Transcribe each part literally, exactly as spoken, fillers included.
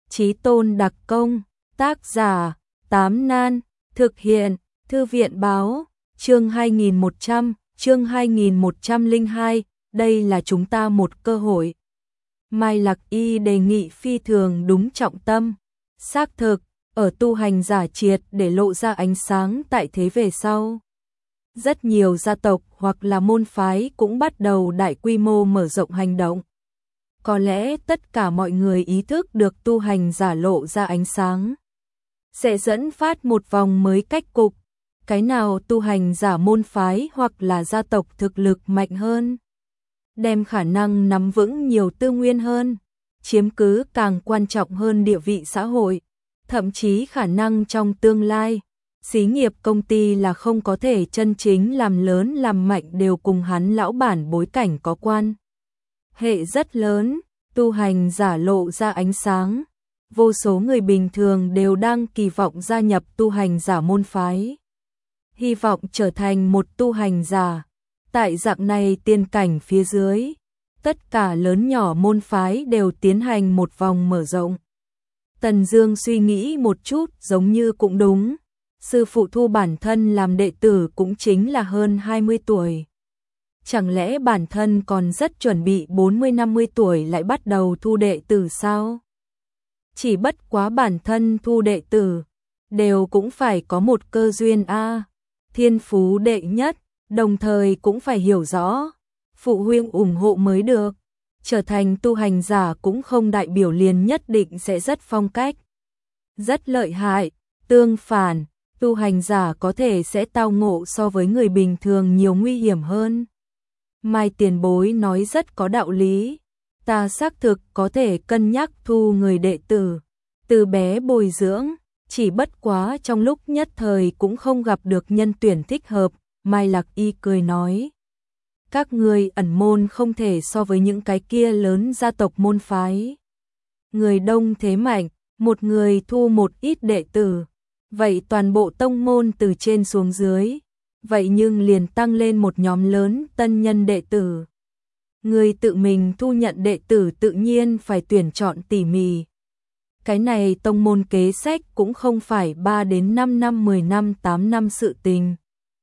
Chí Tôn đặc công, tác giả, Tám Nan, thực hiện, Thư viện báo, chương hai nghìn một trăm, chương hai nghìn một trăm lẻ hai, đây là chúng ta một cơ hội. Mai Lạc Y đề nghị phi thường đúng trọng tâm, xác thực, ở tu hành giả triệt để lộ ra ánh sáng tại thế về sau. Rất nhiều gia tộc hoặc là môn phái cũng bắt đầu đại quy mô mở rộng hành động. Có lẽ tất cả mọi người ý thức được tu hành giả lộ ra ánh sáng sẽ dẫn phát một vòng mới cách cục. Cái nào tu hành giả môn phái hoặc là gia tộc thực lực mạnh hơn, đem khả năng nắm vững nhiều tư nguyên hơn, chiếm cứ càng quan trọng hơn địa vị xã hội, thậm chí khả năng trong tương lai, xí nghiệp công ty là không có thể chân chính làm lớn làm mạnh đều cùng hắn lão bản bối cảnh có quan hệ rất lớn. Tu hành giả lộ ra ánh sáng, vô số người bình thường đều đang kỳ vọng gia nhập tu hành giả môn phái, hy vọng trở thành một tu hành giả. Tại dạng này tiên cảnh phía dưới, tất cả lớn nhỏ môn phái đều tiến hành một vòng mở rộng. Tần Dương suy nghĩ một chút, giống như cũng đúng, sư phụ thu bản thân làm đệ tử cũng chính là hơn hai mươi tuổi. Chẳng lẽ bản thân còn rất chuẩn bị bốn mươi năm mươi tuổi lại bắt đầu thu đệ tử sao? Chỉ bất quá bản thân thu đệ tử đều cũng phải có một cơ duyên a, thiên phú đệ nhất, đồng thời cũng phải hiểu rõ phụ huynh ủng hộ mới được. Trở thành tu hành giả cũng không đại biểu liền nhất định sẽ rất phong cách, rất lợi hại, tương phản, tu hành giả có thể sẽ tao ngộ so với người bình thường nhiều nguy hiểm hơn. Mai tiền bối nói rất có đạo lý, ta xác thực có thể cân nhắc thu người đệ tử, từ bé bồi dưỡng, chỉ bất quá trong lúc nhất thời cũng không gặp được nhân tuyển thích hợp. Mai Lạc Y cười nói, các người ẩn môn không thể so với những cái kia lớn gia tộc môn phái. Người đông thế mạnh, một người thu một ít đệ tử, vậy toàn bộ tông môn từ trên xuống dưới, vậy nhưng liền tăng lên một nhóm lớn tân nhân đệ tử. Người tự mình thu nhận đệ tử tự nhiên phải tuyển chọn tỉ mỉ. Cái này tông môn kế sách cũng không phải ba đến năm năm, mười năm, tám năm sự tình.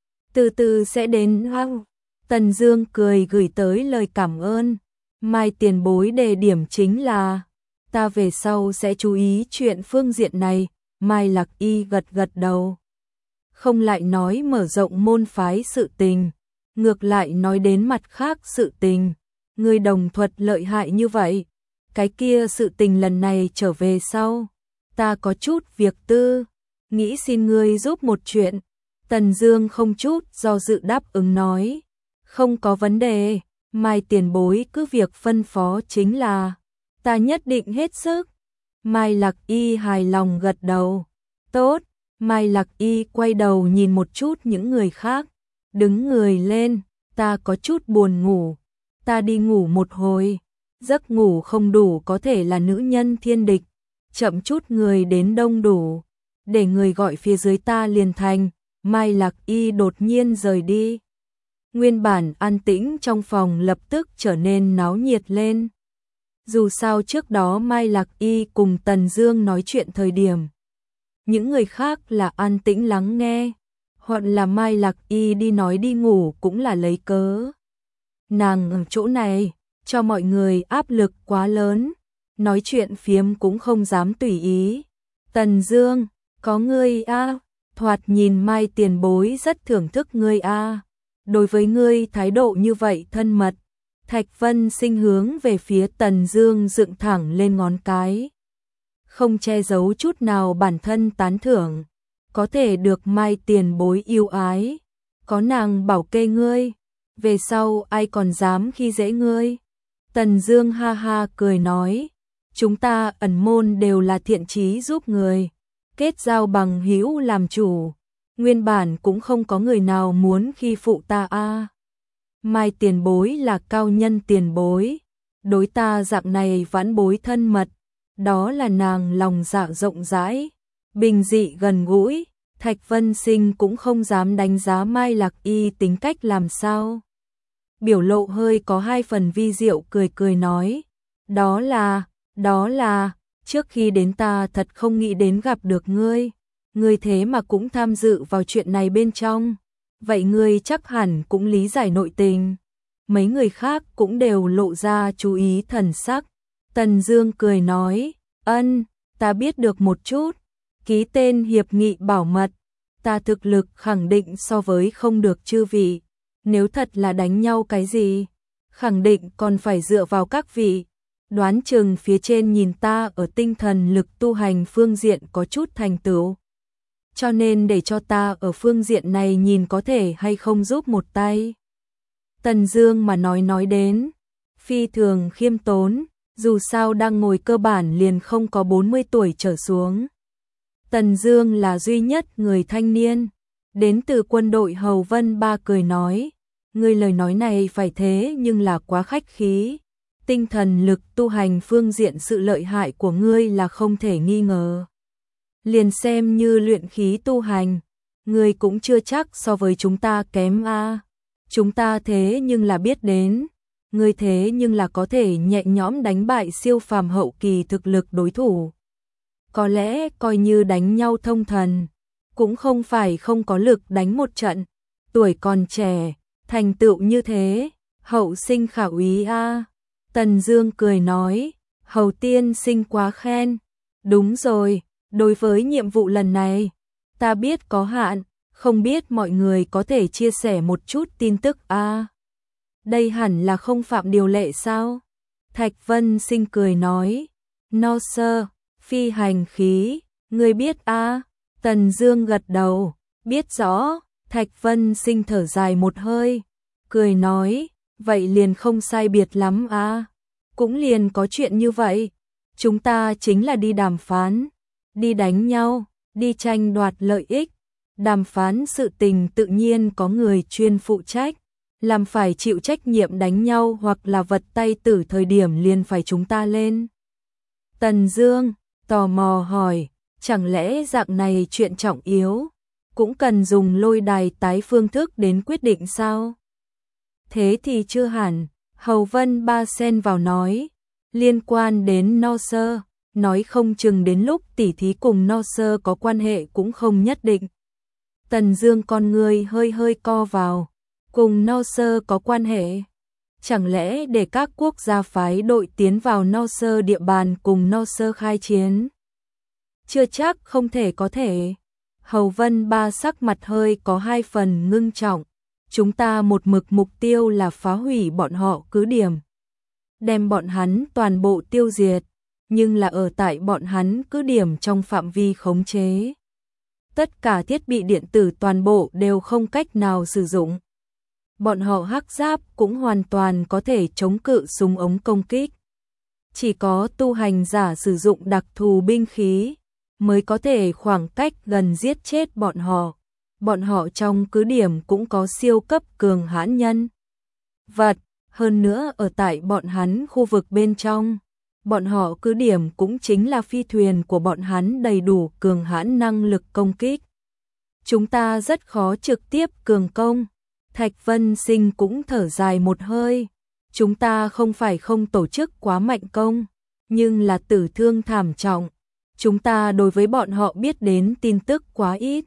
Từ từ sẽ đến. Wow. Tần Dương cười gửi tới lời cảm ơn. Mai tiền bối đề điểm chính là, ta về sau sẽ chú ý chuyện phương diện này. Mai Lạc Y gật gật đầu. Không lại nói mở rộng môn phái sự tình, ngược lại nói đến mặt khác sự tình. Người đồng thuật lợi hại như vậy, cái kia sự tình lần này trở về sau, ta có chút việc tư, nghĩ xin ngươi giúp một chuyện. Tần Dương không chút do dự đáp ứng nói, không có vấn đề, Mai tiền bối cứ việc phân phó chính là, ta nhất định hết sức. Mai Lạc Y hài lòng gật đầu, tốt. Mai Lạc Y quay đầu nhìn một chút những người khác, đứng người lên, ta có chút buồn ngủ, ta đi ngủ một hồi, giấc ngủ không đủ có thể là nữ nhân thiên địch, chậm chút người đến đông đủ, để người gọi phía dưới ta liền thành. Mai Lạc Y đột nhiên rời đi. Nguyên bản an tĩnh trong phòng lập tức trở nên náo nhiệt lên. Dù sao trước đó Mai Lạc Y cùng Tần Dương nói chuyện thời điểm, những người khác là an tĩnh lắng nghe, hoặc là Mai Lạc Y đi nói đi ngủ cũng là lấy cớ. Nàng ở chỗ này, cho mọi người áp lực quá lớn, nói chuyện phiếm cũng không dám tùy ý. Tần Dương, có ngươi a, thoạt nhìn Mai tiền bối rất thưởng thức ngươi a. Đối với ngươi thái độ như vậy thân mật. Thạch Vân Sinh hướng về phía Tần Dương dựng thẳng lên ngón cái, không che giấu chút nào bản thân tán thưởng, có thể được Mai tiền bối yêu ái, có nàng bảo kê ngươi, về sau ai còn dám khi dễ ngươi. Tần Dương ha ha cười nói, chúng ta ẩn môn đều là thiện chí giúp người, kết giao bằng hữu làm chủ, nguyên bản cũng không có người nào muốn khi phụ ta a. Mai tiền bối là cao nhân tiền bối, đối ta dạng này vãn bối thân mật, đó là nàng lòng dạ rộng rãi, bình dị gần gũi. Thạch Vân Sinh cũng không dám đánh giá Mai Lạc Y tính cách làm sao, biểu lộ hơi có hai phần vi diệu, cười cười nói, đó là, đó là, trước khi đến ta thật không nghĩ đến gặp được ngươi, ngươi thế mà cũng tham dự vào chuyện này bên trong, vậy ngươi chắc hẳn cũng lý giải nội tình. Mấy người khác cũng đều lộ ra chú ý thần sắc. Tần Dương cười nói, ân, ta biết được một chút, ký tên hiệp nghị bảo mật, ta thực lực khẳng định so với không được chư vị, nếu thật là đánh nhau cái gì, khẳng định còn phải dựa vào các vị, đoán chừng phía trên nhìn ta ở tinh thần lực tu hành phương diện có chút thành tựu, cho nên để cho ta ở phương diện này nhìn có thể hay không giúp một tay. Tần Dương mà nói nói đến, phi thường khiêm tốn, dù sao đang ngồi cơ bản liền không có bốn mươi tuổi trở xuống. Tần Dương là duy nhất người thanh niên, đến từ quân đội Hầu Vân Ba cười nói, ngươi lời nói này phải thế nhưng là quá khách khí, tinh thần lực tu hành phương diện sự lợi hại của ngươi là không thể nghi ngờ. Liền xem như luyện khí tu hành, ngươi cũng chưa chắc so với chúng ta kém a. Chúng ta thế nhưng là biết đến, ngươi thế nhưng là có thể nhẹ nhõm đánh bại siêu phàm hậu kỳ thực lực đối thủ. Có lẽ coi như đánh nhau thông thần, cũng không phải không có lực đánh một trận, tuổi còn trẻ, thành tựu như thế, hậu sinh khả úy a. Tần Dương cười nói, Hầu tiên sinh quá khen, đúng rồi, đối với nhiệm vụ lần này, ta biết có hạn, không biết mọi người có thể chia sẻ một chút tin tức a. À, đây hẳn là không phạm điều lệ sao? Thạch Vân Sinh cười nói, no sir, phi hành khí, ngươi biết a? À? Tần Dương gật đầu, biết rõ. Thạch Vân Sinh thở dài một hơi, cười nói, vậy liền không sai biệt lắm a. À? Cũng liền có chuyện như vậy, chúng ta chính là đi đàm phán, đi đánh nhau, đi tranh đoạt lợi ích. Đàm phán sự tình tự nhiên có người chuyên phụ trách, làm phải chịu trách nhiệm đánh nhau hoặc là vật tay tử thời điểm liền phải chúng ta lên. Tần Dương tò mò hỏi, chẳng lẽ dạng này chuyện trọng yếu, cũng cần dùng lôi đài tái phương thức đến quyết định sao? Thế thì chưa hẳn, Hầu Vân Ba xen vào nói, liên quan đến no sơ, nói không chừng đến lúc tỉ thí cùng no sơ có quan hệ cũng không nhất định. Tần Dương con người hơi hơi co vào, cùng no sơ có quan hệ. Chẳng lẽ để các quốc gia phái đội tiến vào no sơ địa bàn cùng no sơ khai chiến? Chưa chắc không thể có thể. Hầu Vân Ba sắc mặt hơi có hai phần ngưng trọng. Chúng ta một mực mục tiêu là phá hủy bọn họ cứ điểm, đem bọn hắn toàn bộ tiêu diệt, nhưng là ở tại bọn hắn cứ điểm trong phạm vi khống chế. Tất cả thiết bị điện tử toàn bộ đều không cách nào sử dụng. Bọn họ hắc giáp cũng hoàn toàn có thể chống cự súng ống công kích. Chỉ có tu hành giả sử dụng đặc thù binh khí mới có thể khoảng cách gần giết chết bọn họ. Bọn họ trong cứ điểm cũng có siêu cấp cường hãn nhân vật, hơn nữa ở tại bọn hắn khu vực bên trong, bọn họ cứ điểm cũng chính là phi thuyền của bọn hắn đầy đủ cường hãn năng lực công kích. Chúng ta rất khó trực tiếp cường công. Thạch Vân Sinh cũng thở dài một hơi. Chúng ta không phải không tổ chức quá mạnh công, nhưng là tử thương thảm trọng. Chúng ta đối với bọn họ biết đến tin tức quá ít,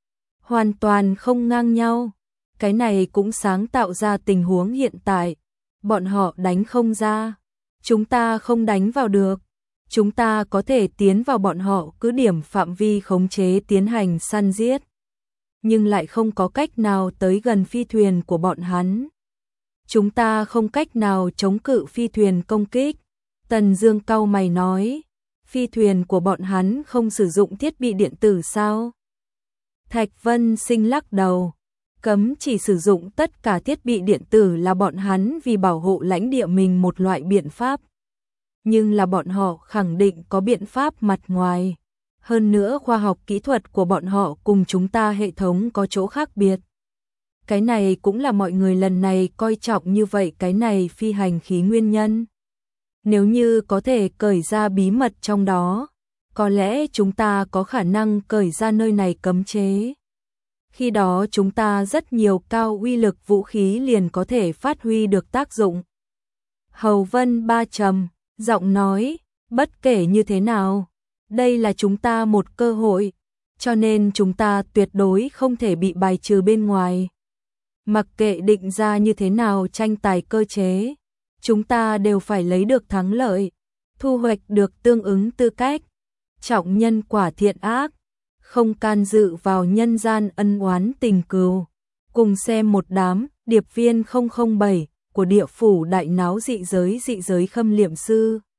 hoàn toàn không ngang nhau. Cái này cũng sáng tạo ra tình huống hiện tại. Bọn họ đánh không ra, chúng ta không đánh vào được. Chúng ta có thể tiến vào bọn họ cứ điểm phạm vi khống chế tiến hành săn giết, nhưng lại không có cách nào tới gần phi thuyền của bọn hắn. Chúng ta không cách nào chống cự phi thuyền công kích. Tần Dương cau mày nói, phi thuyền của bọn hắn không sử dụng thiết bị điện tử sao? Thạch Vân Sinh lắc đầu, cấm chỉ sử dụng tất cả thiết bị điện tử là bọn hắn vì bảo hộ lãnh địa mình một loại biện pháp. Nhưng là bọn họ khẳng định có biện pháp mặt ngoài. Hơn nữa khoa học kỹ thuật của bọn họ cùng chúng ta hệ thống có chỗ khác biệt. Cái này cũng là mọi người lần này coi trọng như vậy cái này phi hành khí nguyên nhân. Nếu như có thể cởi ra bí mật trong đó, có lẽ chúng ta có khả năng cởi ra nơi này cấm chế. Khi đó chúng ta rất nhiều cao uy lực vũ khí liền có thể phát huy được tác dụng. Hầu Vân Ba trầm giọng nói, Bất kể như thế nào, đây là chúng ta một cơ hội, cho nên chúng ta tuyệt đối không thể bị bài trừ bên ngoài. Mặc kệ định ra như thế nào tranh tài cơ chế, chúng ta đều phải lấy được thắng lợi, thu hoạch được tương ứng tư cách, trọng nhân quả thiện ác, không can dự vào nhân gian ân oán tình cừu. Cùng xem một đám điệp viên không không bảy của địa phủ đại náo dị giới dị giới Khâm Liệm Sư.